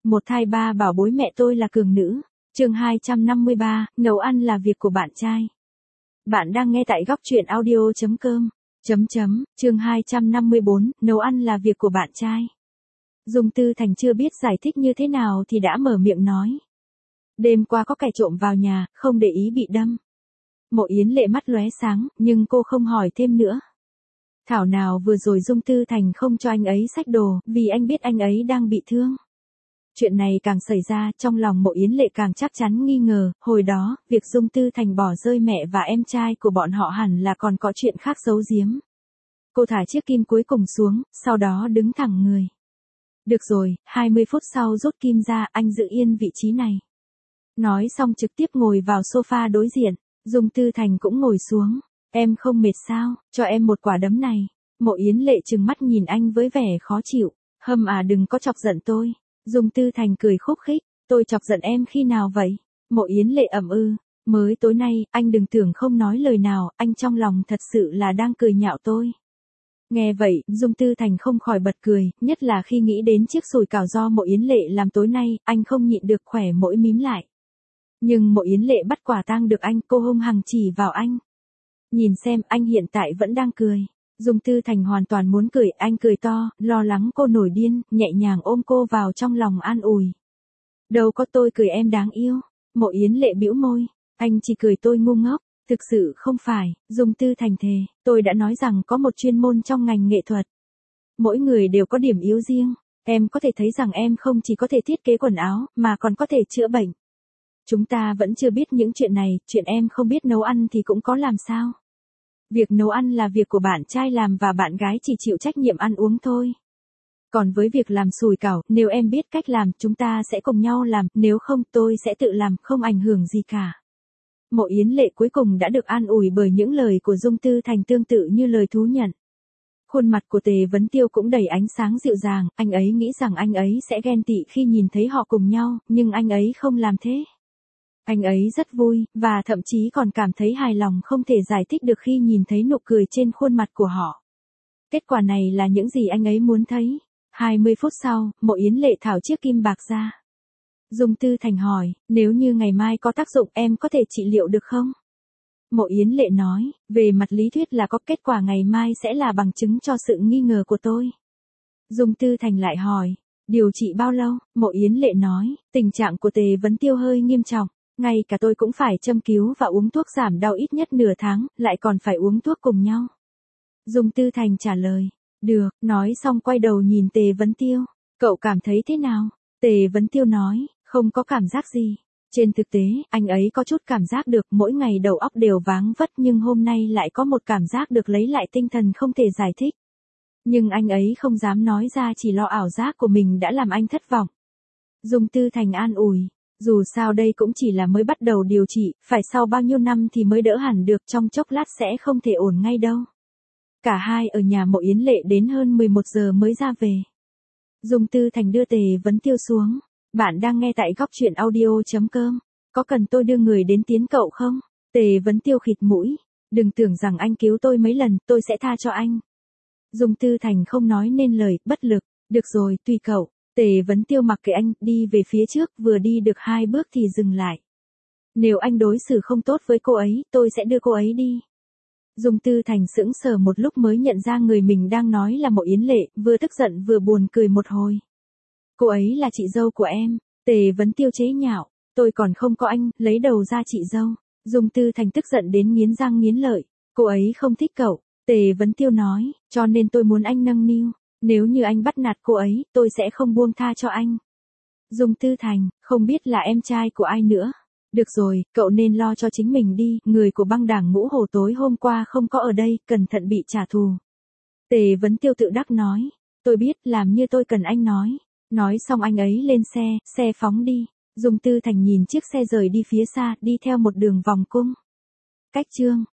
Một thai ba bảo bối mẹ tôi là cường nữ. Chương 253, nấu ăn là việc của bạn trai. Bạn đang nghe tại góc truyện audio.com. Chương 254, nấu ăn là việc của bạn trai. Dung Tư Thành chưa biết giải thích như thế nào thì đã mở miệng nói. Đêm qua có kẻ trộm vào nhà, không để ý bị đâm. Mộ Yến Lệ mắt lóe sáng, nhưng cô không hỏi thêm nữa. Thảo nào vừa rồi Dung Tư Thành không cho anh ấy xách đồ, vì anh biết anh ấy đang bị thương. Chuyện này càng xảy ra, trong lòng Mộ Yến Lệ càng chắc chắn nghi ngờ, hồi đó, việc Dung Tư Thành bỏ rơi mẹ và em trai của bọn họ hẳn là còn có chuyện khác giấu giếm. Cô thả chiếc kim cuối cùng xuống, sau đó đứng thẳng người. Được rồi, 20 phút sau rút kim ra, anh giữ yên vị trí này. Nói xong trực tiếp ngồi vào sofa đối diện, Dung Tư Thành cũng ngồi xuống. Em không mệt sao, cho em một quả đấm này. Mộ Yến Lệ trừng mắt nhìn anh với vẻ khó chịu. Hâm à, đừng có chọc giận tôi. Dung Tư Thành cười khúc khích. Tôi chọc giận em khi nào vậy? Mộ Yến Lệ ậm ừ. Mới tối nay, anh đừng tưởng không nói lời nào, anh trong lòng thật sự là đang cười nhạo tôi. Nghe vậy, Dung Tư Thành không khỏi bật cười, nhất là khi nghĩ đến chiếc sủi cảo do Mộ Yến Lệ làm tối nay, anh không nhịn được khỏe mỗi mím lại. Nhưng Mộ Yến Lệ bắt quả tang được anh, cô hung hăng chỉ vào anh. Nhìn xem, anh hiện tại vẫn đang cười. Dung Tư Thành hoàn toàn muốn cười, anh cười to, lo lắng cô nổi điên, nhẹ nhàng ôm cô vào trong lòng an ủi. Đâu có, tôi cười em đáng yêu. Mộ Yến Lệ bĩu môi, anh chỉ cười tôi ngu ngốc. Thực sự không phải, Dung Tư Thành thề, tôi đã nói rằng có một chuyên môn trong ngành nghệ thuật. Mỗi người đều có điểm yếu riêng, em có thể thấy rằng em không chỉ có thể thiết kế quần áo, mà còn có thể chữa bệnh. Chúng ta vẫn chưa biết những chuyện này, chuyện em không biết nấu ăn thì cũng có làm sao. Việc nấu ăn là việc của bạn trai làm và bạn gái chỉ chịu trách nhiệm ăn uống thôi. Còn với việc làm sủi cảo, nếu em biết cách làm, chúng ta sẽ cùng nhau làm, nếu không tôi sẽ tự làm, không ảnh hưởng gì cả. Mộ Yến Lệ cuối cùng đã được an ủi bởi những lời của Dung Tư Thành tương tự như lời thú nhận. Khuôn mặt của Tề Vấn Tiêu cũng đầy ánh sáng dịu dàng, anh ấy nghĩ rằng anh ấy sẽ ghen tị khi nhìn thấy họ cùng nhau, nhưng anh ấy không làm thế. Anh ấy rất vui, và thậm chí còn cảm thấy hài lòng không thể giải thích được khi nhìn thấy nụ cười trên khuôn mặt của họ. Kết quả này là những gì anh ấy muốn thấy. 20 phút sau, Mộ Yến Lệ tháo chiếc kim bạc ra. Dung Tư Thành hỏi, nếu như ngày mai có tác dụng em có thể trị liệu được không? Mộ Yến Lệ nói, về mặt lý thuyết là có, kết quả ngày mai sẽ là bằng chứng cho sự nghi ngờ của tôi. Dung Tư Thành lại hỏi, điều trị bao lâu? Mộ Yến Lệ nói, tình trạng của Tề Vấn Tiêu hơi nghiêm trọng, ngay cả tôi cũng phải châm cứu và uống thuốc giảm đau ít nhất nửa tháng, lại còn phải uống thuốc cùng nhau. Dung Tư Thành trả lời, được, nói xong quay đầu nhìn Tề Vấn Tiêu, cậu cảm thấy thế nào? Tề Vấn Tiêu nói, không có cảm giác gì. Trên thực tế, anh ấy có chút cảm giác được, mỗi ngày đầu óc đều váng vất, nhưng hôm nay lại có một cảm giác được lấy lại tinh thần không thể giải thích. Nhưng anh ấy không dám nói ra, chỉ lo ảo giác của mình đã làm anh thất vọng. Dung Tư Thành an ủi, dù sao đây cũng chỉ là mới bắt đầu điều trị, phải sau bao nhiêu năm thì mới đỡ hẳn được, trong chốc lát sẽ không thể ổn ngay đâu. Cả hai ở nhà Mộ Yến Lệ đến hơn 11 giờ mới ra về. Dung Tư Thành đưa Tề Vấn Tiêu xuống. Bạn đang nghe tại góc truyện audio.com. Có cần tôi đưa người đến tiến cậu không? Tề Vấn Tiêu khịt mũi. Đừng tưởng rằng anh cứu tôi mấy lần, tôi sẽ tha cho anh. Dung Tư Thành không nói nên lời, bất lực. Được rồi, tùy cậu. Tề Vấn Tiêu mặc kệ anh, đi về phía trước, vừa đi được 2 bước thì dừng lại. Nếu anh đối xử không tốt với cô ấy, tôi sẽ đưa cô ấy đi. Dung Tư Thành sững sờ một lúc mới nhận ra người mình đang nói là Mộ Yến Lệ, vừa tức giận vừa buồn cười một hồi. Cô ấy là chị dâu của em. Tề Vấn Tiêu chế nhạo, tôi còn không có anh, lấy đầu ra chị dâu. Dung Tư Thành tức giận đến nghiến răng nghiến lợi, cô ấy không thích cậu. Tề Vấn Tiêu nói, cho nên tôi muốn anh nâng niu, nếu như anh bắt nạt cô ấy, tôi sẽ không buông tha cho anh. Dung Tư Thành, không biết là em trai của ai nữa. Được rồi, cậu nên lo cho chính mình đi, người của băng đảng Ngũ Hổ tối hôm qua không có ở đây, cẩn thận bị trả thù. Tề Vấn Tiêu tự đắc nói, tôi biết, làm như tôi cần anh nói. Nói xong anh ấy lên xe phóng đi. Dung Tư Thành nhìn chiếc xe rời đi phía xa, đi theo một đường vòng cung. Cách chương